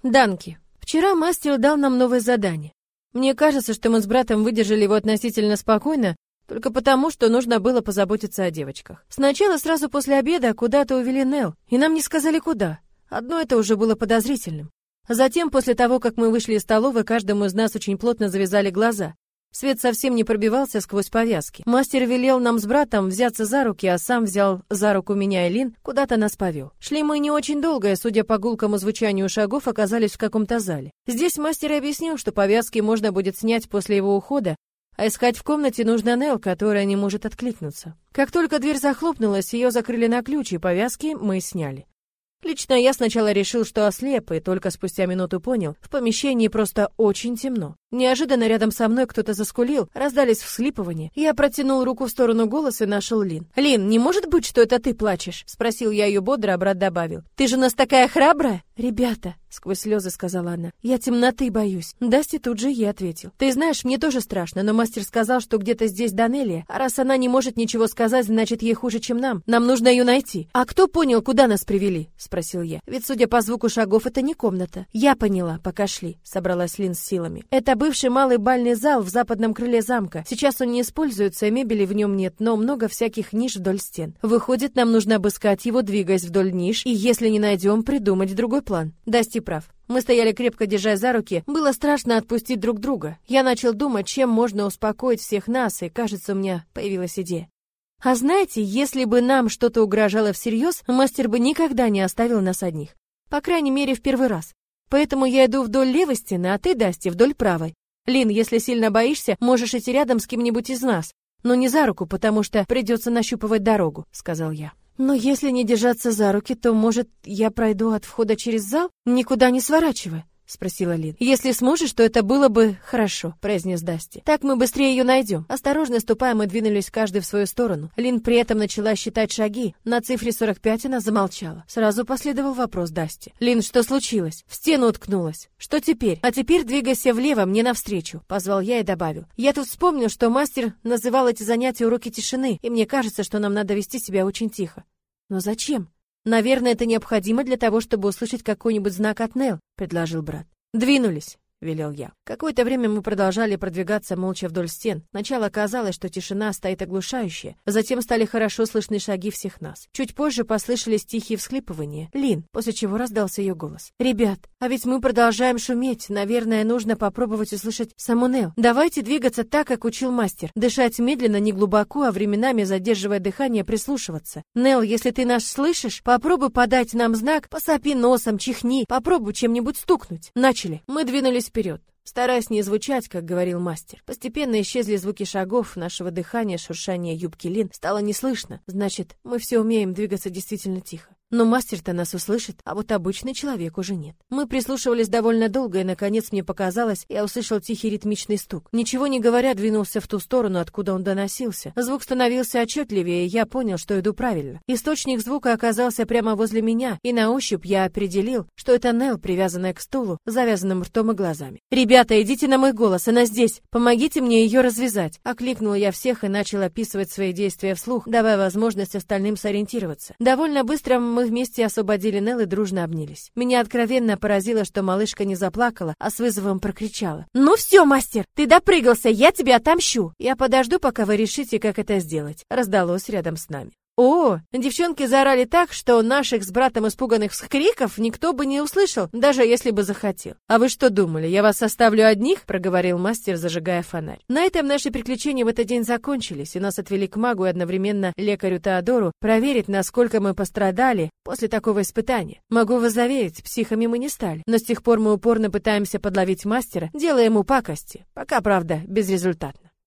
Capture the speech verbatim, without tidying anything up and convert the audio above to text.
Данки. Вчера мастер дал нам новое задание. Мне кажется, что мы с братом выдержали его относительно спокойно, только потому, что нужно было позаботиться о девочках. Сначала сразу после обеда куда-то увели Нел, и нам не сказали куда. Одно это уже было подозрительным. Затем, после того, как мы вышли из столовой, каждому из нас очень плотно завязали глаза. Свет совсем не пробивался сквозь повязки. Мастер велел нам с братом взяться за руки, а сам взял за руку меня и Лин, куда-то нас повел. Шли мы не очень долго, и, судя по гулкому звучанию шагов, оказались в каком-то зале. Здесь мастер объяснил, что повязки можно будет снять после его ухода, а искать в комнате нужна Нел, которая не может откликнуться. Как только дверь захлопнулась, ее закрыли на ключ, и повязки мы сняли. Лично я сначала решил, что ослеп, и только спустя минуту понял, в помещении просто очень темно. Неожиданно рядом со мной кто-то заскулил, раздались всхлипывания. Я протянул руку в сторону голоса и нашел Лин. «Лин, не может быть, что это ты плачешь?» — спросил я ее бодро, а брат добавил. «Ты же у нас такая храбрая!» «Ребята!» — сквозь слезы сказала она. «Я темноты боюсь». Дасти тут же ей ответил. «Ты знаешь, мне тоже страшно, но мастер сказал, что где-то здесь Данелия, а раз она не может ничего сказать, значит, ей хуже, чем нам. Нам нужно ее найти». «А кто понял, куда нас привели?» — спросил я. «Ведь, судя по звуку шагов, это не комната». «Я поняла, пока шли», — собралась Лин с силами. «Это бывший малый бальный зал в западном крыле замка. Сейчас он не используется, мебели в нем нет, но много всяких ниш вдоль стен. Выходит, нам нужно обыскать его, двигаясь вдоль ниш, и если не найдем, придумать другой план». Дасти прав. Мы стояли крепко, держась за руки. Было страшно отпустить друг друга. Я начал думать, чем можно успокоить всех нас, и, кажется, у меня появилась идея. А знаете, если бы нам что-то угрожало всерьез, мастер бы никогда не оставил нас одних. По крайней мере, в первый раз. Поэтому я иду вдоль левой стены, а ты, Дасти, вдоль правой. Лин, если сильно боишься, можешь идти рядом с кем-нибудь из нас, но не за руку, потому что придется нащупывать дорогу», — сказал я. «Но если не держаться за руки, то, может, я пройду от входа через зал, никуда не сворачивая?» — спросила Лин. «Если сможешь, то это было бы хорошо», — произнес Дасти. «Так мы быстрее ее найдем». Осторожно ступая, мы двинулись каждый в свою сторону. Лин при этом начала считать шаги. На цифре сорок пять она замолчала. Сразу последовал вопрос Дасти. «Лин, что случилось?» «В стену уткнулась». «Что теперь?» «А теперь двигайся влево, мне навстречу», — позвал я и добавил. «Я тут вспомнил, что мастер называл эти занятия уроки тишины, и мне кажется, что нам надо вести себя очень тихо». «Но зачем?» «Наверное, это необходимо для того, чтобы услышать какой-нибудь знак от Нел», — предложил брат. «Двинулись», — велел я. Какое-то время мы продолжали продвигаться молча вдоль стен. Сначала казалось, что тишина стоит оглушающая, затем стали хорошо слышны шаги всех нас. Чуть позже послышались тихие всхлипывания. Лин, после чего раздался ее голос. «Ребят, а ведь мы продолжаем шуметь. Наверное, нужно попробовать услышать саму Нел. Давайте двигаться так, как учил мастер. Дышать медленно, не глубоко, а временами, задерживая дыхание, прислушиваться. Нел, если ты нас слышишь, попробуй подать нам знак, посопи носом, чихни, попробуй чем-нибудь стукнуть». Начали. Мы двинулись вперед, стараясь не звучать, как говорил мастер. Постепенно исчезли звуки шагов, нашего дыхания, шуршания юбки Лин стало не слышно. Значит, мы все умеем двигаться действительно тихо. Но мастер-то нас услышит, а вот обычный человек уже нет. Мы прислушивались довольно долго, и, наконец, мне показалось, я услышал тихий ритмичный стук. Ничего не говоря, двинулся в ту сторону, откуда он доносился. Звук становился отчетливее, и я понял, что иду правильно. Источник звука оказался прямо возле меня, и на ощупь я определил, что это Нел, привязанная к стулу, завязанным ртом и глазами. «Ребята, идите на мой голос, она здесь! Помогите мне ее развязать!» Окликнул я всех и начал описывать свои действия вслух, давая возможность остальным сориентироваться. Довольно быстро мы вместе освободили Нел и дружно обнялись. Меня откровенно поразило, что малышка не заплакала, а с вызовом прокричала. «Ну все, мастер, ты допрыгался, я тебя отомщу! Я подожду, пока вы решите, как это сделать», — раздалось рядом с нами. О, девчонки заорали так, что наших с братом испуганных вскриков никто бы не услышал, даже если бы захотел. «А вы что думали, я вас оставлю одних?» — проговорил мастер, зажигая фонарь. На этом наши приключения в этот день закончились, и нас отвели к магу и одновременно лекарю Теодору проверить, насколько мы пострадали после такого испытания. Могу вас заверить, психами мы не стали, но с тех пор мы упорно пытаемся подловить мастера, делая ему пакости. Пока, правда, безрезультатно.